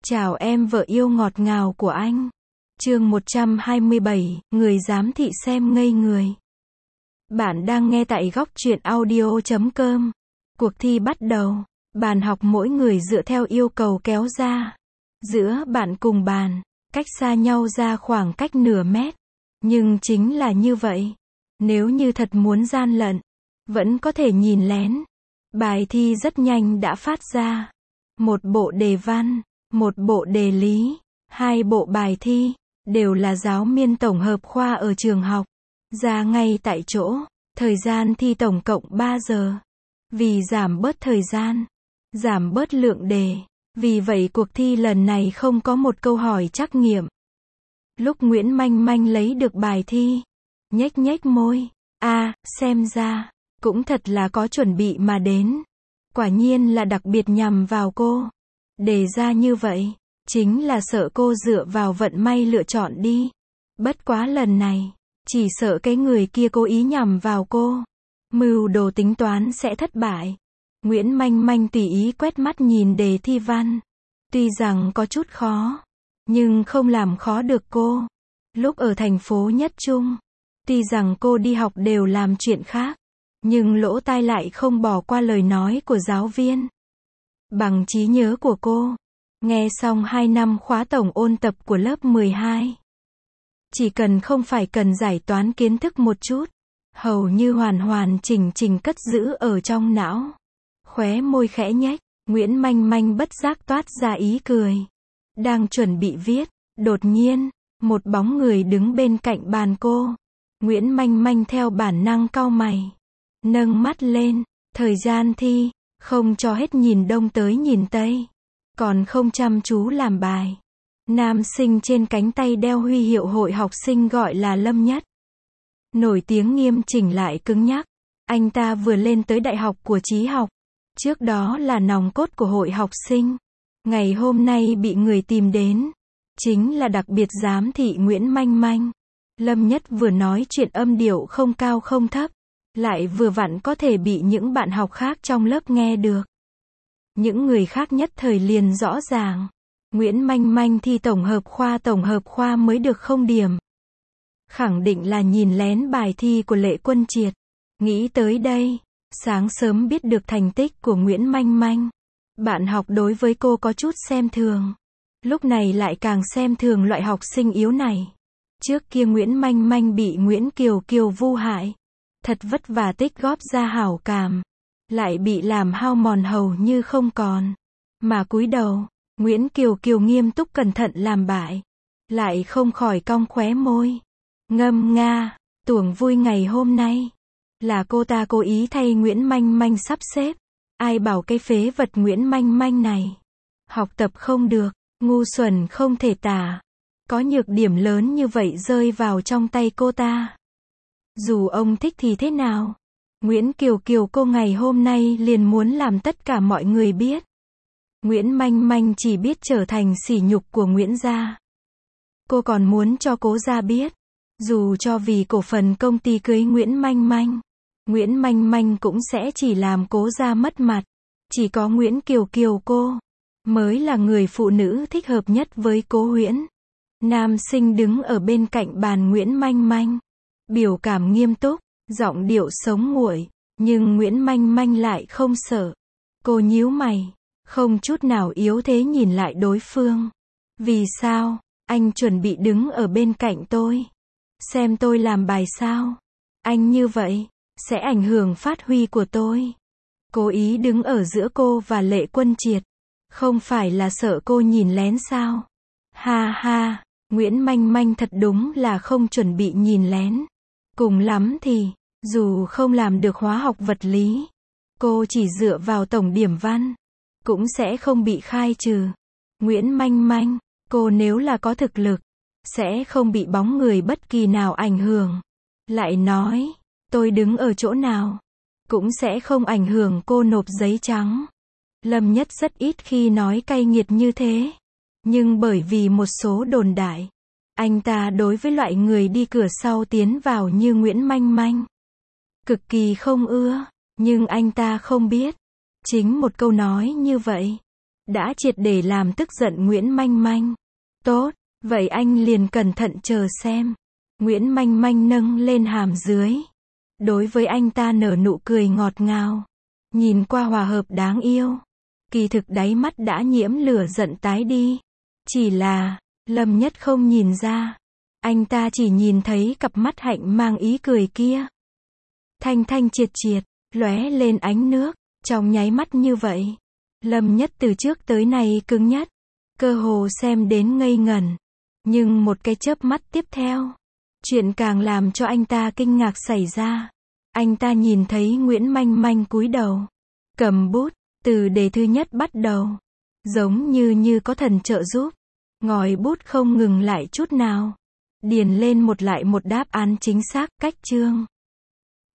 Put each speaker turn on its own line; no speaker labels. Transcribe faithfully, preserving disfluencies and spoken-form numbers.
Chào em vợ yêu ngọt ngào của anh. Chương một trăm hai mươi bảy, người giám thị xem ngây người. Bạn đang nghe tại góc truyện audio chấm com. Cuộc thi bắt đầu. Bàn học mỗi người dựa theo yêu cầu kéo ra. Giữa bạn cùng bàn, cách xa nhau ra khoảng cách nửa mét. Nhưng chính là như vậy. Nếu như thật muốn gian lận, vẫn có thể nhìn lén. Bài thi rất nhanh đã phát ra. Một bộ đề văn, một bộ đề lý, hai bộ bài thi, đều là giáo viên tổng hợp khoa ở trường học. Ra ngay tại chỗ, thời gian thi tổng cộng ba giờ. Vì giảm bớt thời gian, giảm bớt lượng đề, vì vậy cuộc thi lần này không có một câu hỏi trắc nghiệm. Lúc Nguyễn Manh Manh lấy được bài thi, nhếch nhếch môi, a, à, xem ra, cũng thật là có chuẩn bị mà đến. Quả nhiên là đặc biệt nhằm vào cô. Đề ra như vậy, chính là sợ cô dựa vào vận may lựa chọn đi. Bất quá lần này, chỉ sợ cái người kia cố ý nhằm vào cô. Mưu đồ tính toán sẽ thất bại. Nguyễn Manh Manh tùy ý quét mắt nhìn đề thi văn. Tuy rằng có chút khó, nhưng không làm khó được cô. Lúc ở thành phố Nhất Trung, tuy rằng cô đi học đều làm chuyện khác, nhưng lỗ tai lại không bỏ qua lời nói của giáo viên. Bằng trí nhớ của cô, nghe xong hai năm khóa tổng ôn tập của lớp mười hai. Chỉ cần không phải cần giải toán kiến thức một chút, hầu như hoàn hoàn chỉnh chỉnh cất giữ ở trong não. Khóe môi khẽ nhếch, Nguyễn Manh Manh bất giác toát ra ý cười. Đang chuẩn bị viết, đột nhiên, một bóng người đứng bên cạnh bàn cô. Nguyễn Manh Manh theo bản năng cau mày, nâng mắt lên, thời gian thi, không cho hết nhìn đông tới nhìn tây, còn không chăm chú làm bài. Nam sinh trên cánh tay đeo huy hiệu hội học sinh gọi là Lâm Nhất. Nổi tiếng nghiêm chỉnh lại cứng nhắc. Anh ta vừa lên tới đại học của Trí học. Trước đó là nòng cốt của hội học sinh. Ngày hôm nay bị người tìm đến, chính là đặc biệt giám thị Nguyễn Manh Manh. Lâm Nhất vừa nói chuyện âm điệu không cao không thấp, lại vừa vặn có thể bị những bạn học khác trong lớp nghe được. Những người khác nhất thời liền rõ ràng. Nguyễn Manh Manh thi tổng hợp khoa tổng hợp khoa mới được không điểm. Khẳng định là nhìn lén bài thi của Lệ Quân Triệt. Nghĩ tới đây, sáng sớm biết được thành tích của Nguyễn Manh Manh, bạn học đối với cô có chút xem thường. Lúc này lại càng xem thường loại học sinh yếu này. Trước kia Nguyễn Manh Manh bị Nguyễn Kiều Kiều vu hại, thật vất vả tích góp ra hảo cảm, lại bị làm hao mòn hầu như không còn. Mà cúi đầu, Nguyễn Kiều Kiều nghiêm túc cẩn thận làm bại, lại không khỏi cong khóe môi. Ngâm nga, tuồng vui ngày hôm nay, là cô ta cố ý thay Nguyễn Manh Manh sắp xếp. Ai bảo cái phế vật Nguyễn Manh Manh này, học tập không được, ngu xuẩn không thể tả. Có nhược điểm lớn như vậy rơi vào trong tay cô ta. Dù ông thích thì thế nào, Nguyễn Kiều Kiều cô ngày hôm nay liền muốn làm tất cả mọi người biết. Nguyễn Manh Manh chỉ biết trở thành sỉ nhục của Nguyễn gia. Cô còn muốn cho Cố gia biết, dù cho vì cổ phần công ty cưới Nguyễn Manh Manh, Nguyễn Manh Manh cũng sẽ chỉ làm Cố gia mất mặt. Chỉ có Nguyễn Kiều Kiều cô mới là người phụ nữ thích hợp nhất với Cố Huyễn. Nam sinh đứng ở bên cạnh bàn Nguyễn Manh Manh, biểu cảm nghiêm túc, giọng điệu sống nguội, nhưng Nguyễn Manh Manh lại không sợ. Cô nhíu mày, không chút nào yếu thế nhìn lại đối phương. Vì sao, anh chuẩn bị đứng ở bên cạnh tôi, xem tôi làm bài sao? Anh như vậy, sẽ ảnh hưởng phát huy của tôi. Cố ý đứng ở giữa cô và Lệ Quân Triệt, không phải là sợ cô nhìn lén sao? Ha ha, Nguyễn Manh Manh thật đúng là không chuẩn bị nhìn lén. Cùng lắm thì, dù không làm được hóa học vật lý, cô chỉ dựa vào tổng điểm văn, cũng sẽ không bị khai trừ. Nguyễn Manh Manh, cô nếu là có thực lực, sẽ không bị bóng người bất kỳ nào ảnh hưởng. Lại nói, tôi đứng ở chỗ nào, cũng sẽ không ảnh hưởng cô nộp giấy trắng. Lâm Nhất rất ít khi nói cay nghiệt như thế. Nhưng bởi vì một số đồn đại, anh ta đối với loại người đi cửa sau tiến vào như Nguyễn Manh Manh cực kỳ không ưa. Nhưng anh ta không biết, chính một câu nói như vậy đã triệt để làm tức giận Nguyễn Manh Manh. Tốt, vậy anh liền cẩn thận chờ xem. Nguyễn Manh Manh nâng lên hàm dưới. Đối với anh ta nở nụ cười ngọt ngào. Nhìn qua hòa hợp đáng yêu. Kỳ thực đáy mắt đã nhiễm lửa giận tái đi. Chỉ là, Lâm Nhất không nhìn ra. Anh ta chỉ nhìn thấy cặp mắt hạnh mang ý cười kia. Thanh thanh triệt triệt, lóe lên ánh nước. Trong nháy mắt như vậy, Lâm Nhất từ trước tới nay cứng nhất. Cơ hồ xem đến ngây ngẩn. Nhưng một cái chớp mắt tiếp theo, chuyện càng làm cho anh ta kinh ngạc xảy ra. Anh ta nhìn thấy Nguyễn Manh Manh cúi đầu, cầm bút, từ đề thứ nhất bắt đầu. Giống như như có thần trợ giúp. Ngòi bút không ngừng lại chút nào. Điền lên một lại một đáp án chính xác, cách chương.